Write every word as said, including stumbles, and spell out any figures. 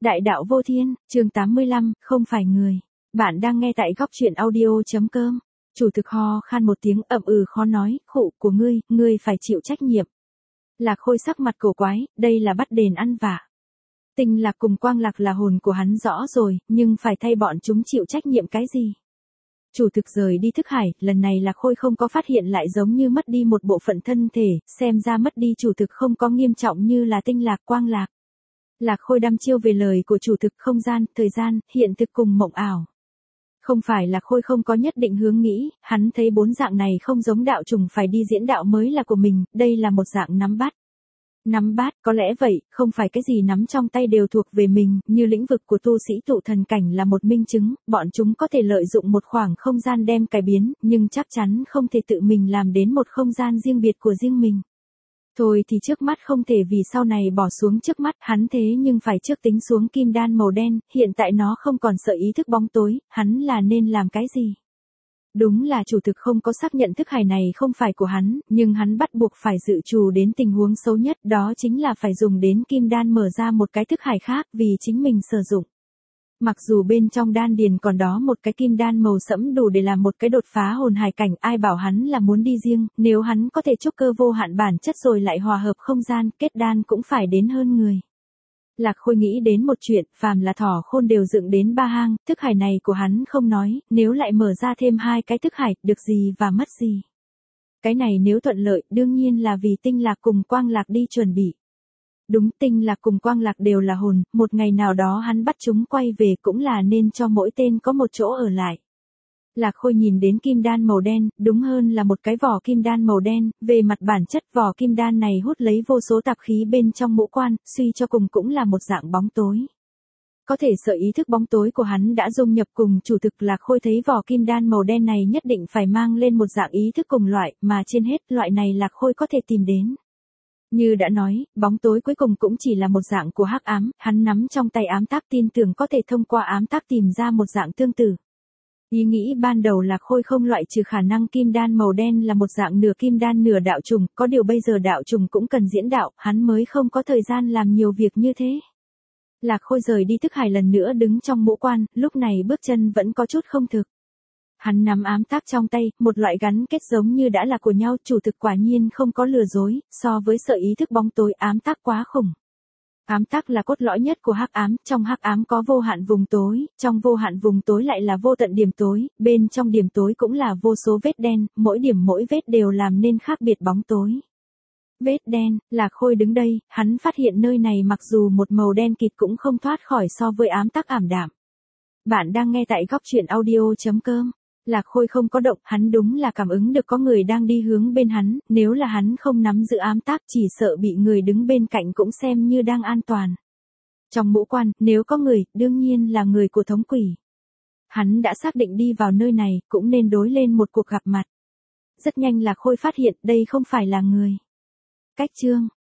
Đại đạo vô thiên, chương tám mươi lăm, không phải người. Bạn đang nghe tại góc truyện audio.com. Chủ thực ho khan một tiếng ậm ừ khó nói, khụ của ngươi, ngươi phải chịu trách nhiệm. Lạc Khôi sắc mặt cổ quái, đây là bắt đền ăn vạ. Tinh Lạc cùng Quang Lạc là hồn của hắn rõ rồi, nhưng phải thay bọn chúng chịu trách nhiệm cái gì? Chủ thực rời đi thức hải, lần này Lạc Khôi không có phát hiện lại giống như mất đi một bộ phận thân thể, xem ra mất đi chủ thực không có nghiêm trọng như là Tinh Lạc Quang Lạc. Lạc Khôi đăm chiêu về lời của chủ thực không gian, thời gian, hiện thực cùng mộng ảo. Không phải Lạc Khôi không có nhất định hướng nghĩ, hắn thấy bốn dạng này không giống đạo trùng phải đi diễn đạo mới là của mình, đây là một dạng nắm bắt. Nắm bắt, có lẽ vậy, không phải cái gì nắm trong tay đều thuộc về mình, như lĩnh vực của tu sĩ tụ thần cảnh là một minh chứng, bọn chúng có thể lợi dụng một khoảng không gian đem cải biến, nhưng chắc chắn không thể tự mình làm đến một không gian riêng biệt của riêng mình. Thôi thì trước mắt không thể vì sau này bỏ xuống trước mắt hắn thế nhưng phải trước tính xuống kim đan màu đen, hiện tại nó không còn sợ ý thức bóng tối, hắn là nên làm cái gì? Đúng là chủ thực không có xác nhận thức hải này không phải của hắn, nhưng hắn bắt buộc phải dự trù đến tình huống xấu nhất, đó chính là phải dùng đến kim đan mở ra một cái thức hải khác vì chính mình sử dụng. Mặc dù bên trong đan điền còn đó một cái kim đan màu sẫm đủ để làm một cái đột phá hồn hải cảnh, ai bảo hắn là muốn đi riêng, nếu hắn có thể trúc cơ vô hạn bản chất rồi lại hòa hợp không gian, kết đan cũng phải đến hơn người. Lạc Khôi nghĩ đến một chuyện, phàm là thỏ khôn đều dựng đến ba hang, thức hải này của hắn không nói, nếu lại mở ra thêm hai cái thức hải, được gì và mất gì. Cái này nếu thuận lợi, đương nhiên là vì Tinh Lạc cùng Quang Lạc đi chuẩn bị. Đúng, Tinh Lạc cùng Quang Lạc đều là hồn, một ngày nào đó hắn bắt chúng quay về cũng là nên cho mỗi tên có một chỗ ở lại. Lạc Khôi nhìn đến kim đan màu đen, đúng hơn là một cái vỏ kim đan màu đen, về mặt bản chất vỏ kim đan này hút lấy vô số tạp khí bên trong ngũ quan, suy cho cùng cũng là một dạng bóng tối. Có thể sợ ý thức bóng tối của hắn đã dung nhập cùng chủ thực. Lạc Khôi thấy vỏ kim đan màu đen này nhất định phải mang lên một dạng ý thức cùng loại, mà trên hết loại này Lạc Khôi có thể tìm đến. Như đã nói, bóng tối cuối cùng cũng chỉ là một dạng của hắc ám, hắn nắm trong tay ám tác tin tưởng có thể thông qua ám tác tìm ra một dạng tương tự. Ý nghĩ ban đầu Lạc Khôi không loại trừ khả năng kim đan màu đen là một dạng nửa kim đan nửa đạo trùng, có điều bây giờ đạo trùng cũng cần diễn đạo, hắn mới không có thời gian làm nhiều việc như thế. Lạc Khôi rời đi thức hải lần nữa đứng trong mũ quan, lúc này bước chân vẫn có chút không thực. Hắn nắm ám tác trong tay, một loại gắn kết giống như đã là của nhau, chủ thực quả nhiên không có lừa dối, so với sợ ý thức bóng tối ám tác quá khủng. Ám tác là cốt lõi nhất của hắc ám, trong hắc ám có vô hạn vùng tối, trong vô hạn vùng tối lại là vô tận điểm tối, bên trong điểm tối cũng là vô số vết đen, mỗi điểm mỗi vết đều làm nên khác biệt bóng tối. Vết đen, Lạc Khôi đứng đây, hắn phát hiện nơi này mặc dù một màu đen kịt cũng không thoát khỏi so với ám tác ảm đạm. Bạn đang nghe tại góc truyện audio.com. Lạc Khôi không có động, hắn đúng là cảm ứng được có người đang đi hướng bên hắn, nếu là hắn không nắm giữ ám tác chỉ sợ bị người đứng bên cạnh cũng xem như đang an toàn. Trong mũ quan, nếu có người, đương nhiên là người của thống quỷ. Hắn đã xác định đi vào nơi này, cũng nên đối lên một cuộc gặp mặt. Rất nhanh Lạc Khôi phát hiện đây không phải là người. Cách chương,